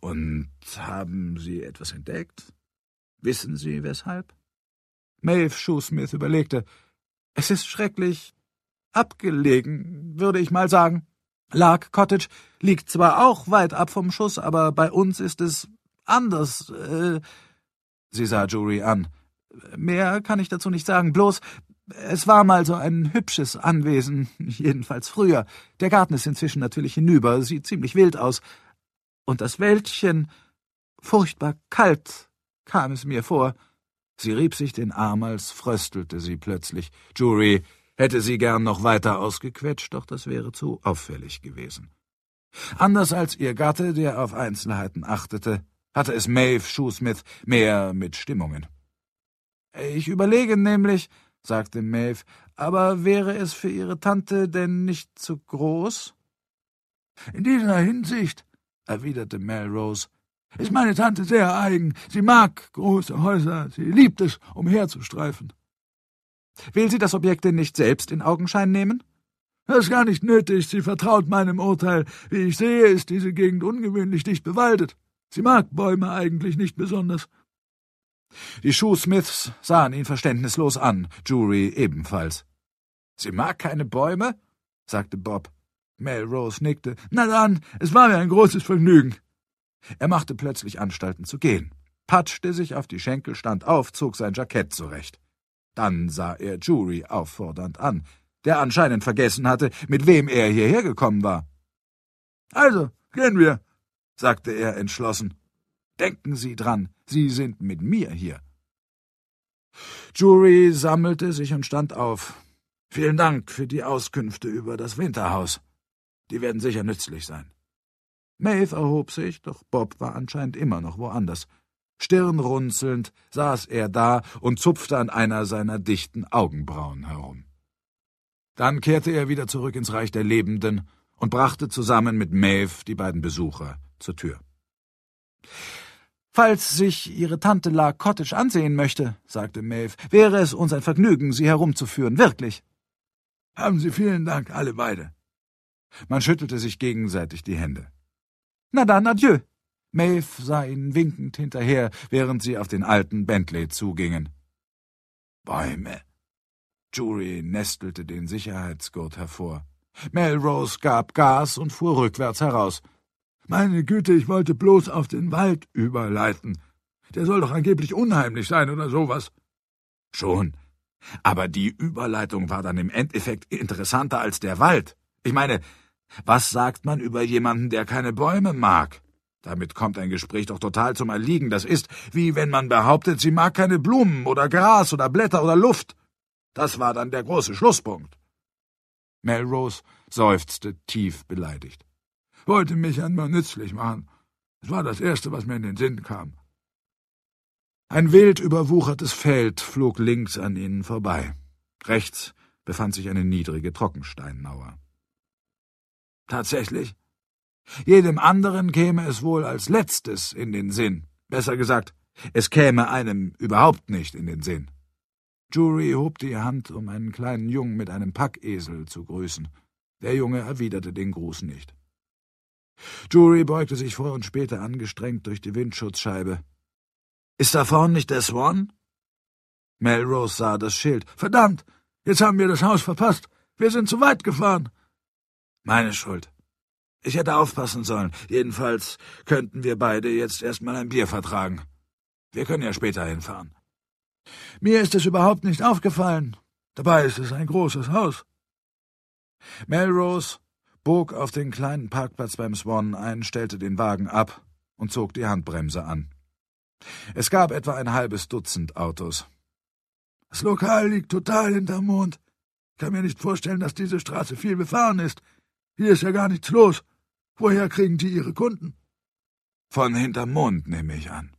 »Und haben Sie etwas entdeckt? Wissen Sie, weshalb?« Maeve Shoesmith überlegte. »Es ist schrecklich abgelegen, würde ich mal sagen. Lark Cottage liegt zwar auch weit ab vom Schuss, aber bei uns ist es anders.« Sie sah Jury an. »Mehr kann ich dazu nicht sagen, bloß, es war mal so ein hübsches Anwesen, jedenfalls früher. Der Garten ist inzwischen natürlich hinüber, sieht ziemlich wild aus. Und das Wäldchen, furchtbar kalt, kam es mir vor.« Sie rieb sich den Arm, als fröstelte sie plötzlich. Jury hätte sie gern noch weiter ausgequetscht, doch das wäre zu auffällig gewesen. Anders als ihr Gatte, der auf Einzelheiten achtete, hatte es Maeve Shoesmith mehr mit Stimmungen. »Ich überlege nämlich«, sagte Maeve, »aber wäre es für Ihre Tante denn nicht zu groß?« »In dieser Hinsicht«, erwiderte Melrose, »ist meine Tante sehr eigen. Sie mag große Häuser, sie liebt es, umherzustreifen.« »Will sie das Objekt denn nicht selbst in Augenschein nehmen?« »Das ist gar nicht nötig. Sie vertraut meinem Urteil. Wie ich sehe, ist diese Gegend ungewöhnlich dicht bewaldet. Sie mag Bäume eigentlich nicht besonders.« Die Shoesmiths sahen ihn verständnislos an, Jury ebenfalls. »Sie mag keine Bäume?« sagte Bob. Melrose nickte. »Na dann, es war mir ein großes Vergnügen.« Er machte plötzlich Anstalten zu gehen, patschte sich auf die Schenkel, stand auf, zog sein Jackett zurecht. Dann sah er Jury auffordernd an, der anscheinend vergessen hatte, mit wem er hierher gekommen war. »Also, gehen wir«, sagte er entschlossen. »Denken Sie dran, Sie sind mit mir hier.« Jury sammelte sich und stand auf. »Vielen Dank für die Auskünfte über das Winterhaus. Die werden sicher nützlich sein.« Maeve erhob sich, doch Bob war anscheinend immer noch woanders. Stirnrunzelnd saß er da und zupfte an einer seiner dichten Augenbrauen herum. Dann kehrte er wieder zurück ins Reich der Lebenden und brachte zusammen mit Maeve die beiden Besucher zur Tür. »Falls sich Ihre Tante Lark Cottage ansehen möchte«, sagte Maeve, »wäre es uns ein Vergnügen, Sie herumzuführen, wirklich.« »Haben Sie vielen Dank, alle beide.« Man schüttelte sich gegenseitig die Hände. »Na dann, adieu.« Maeve sah ihnen winkend hinterher, während sie auf den alten Bentley zugingen. »Bäume.« Jury nestelte den Sicherheitsgurt hervor. Melrose gab Gas und fuhr rückwärts heraus. »Meine Güte, ich wollte bloß auf den Wald überleiten. Der soll doch angeblich unheimlich sein oder sowas.« »Schon. Aber die Überleitung war dann im Endeffekt interessanter als der Wald. Ich meine, was sagt man über jemanden, der keine Bäume mag? Damit kommt ein Gespräch doch total zum Erliegen. Das ist, wie wenn man behauptet, sie mag keine Blumen oder Gras oder Blätter oder Luft. Das war dann der große Schlusspunkt.« Melrose seufzte tief beleidigt. »Wollte mich einmal nützlich machen. Es war das Erste, was mir in den Sinn kam.« Ein wild überwuchertes Feld flog links an ihnen vorbei. Rechts befand sich eine niedrige Trockensteinmauer. »Tatsächlich?« »Jedem anderen käme es wohl als Letztes in den Sinn. Besser gesagt, es käme einem überhaupt nicht in den Sinn.« Jury hob die Hand, um einen kleinen Jungen mit einem Packesel zu grüßen. Der Junge erwiderte den Gruß nicht. Jury beugte sich vor und spähte angestrengt durch die Windschutzscheibe. »Ist da vorn nicht der Swan?« Melrose sah das Schild. »Verdammt, jetzt haben wir das Haus verpasst. Wir sind zu weit gefahren.« »Meine Schuld. Ich hätte aufpassen sollen. Jedenfalls könnten wir beide jetzt erstmal ein Bier vertragen. Wir können ja später hinfahren.« »Mir ist es überhaupt nicht aufgefallen. Dabei ist es ein großes Haus.« Melrose bog auf den kleinen Parkplatz beim Swan ein, stellte den Wagen ab und zog die Handbremse an. Es gab etwa ein halbes Dutzend Autos. »Das Lokal liegt total hinterm Mond. Ich kann mir nicht vorstellen, dass diese Straße viel befahren ist. Hier ist ja gar nichts los. Woher kriegen die ihre Kunden?« »Von hinterm Mond, nehme ich an.«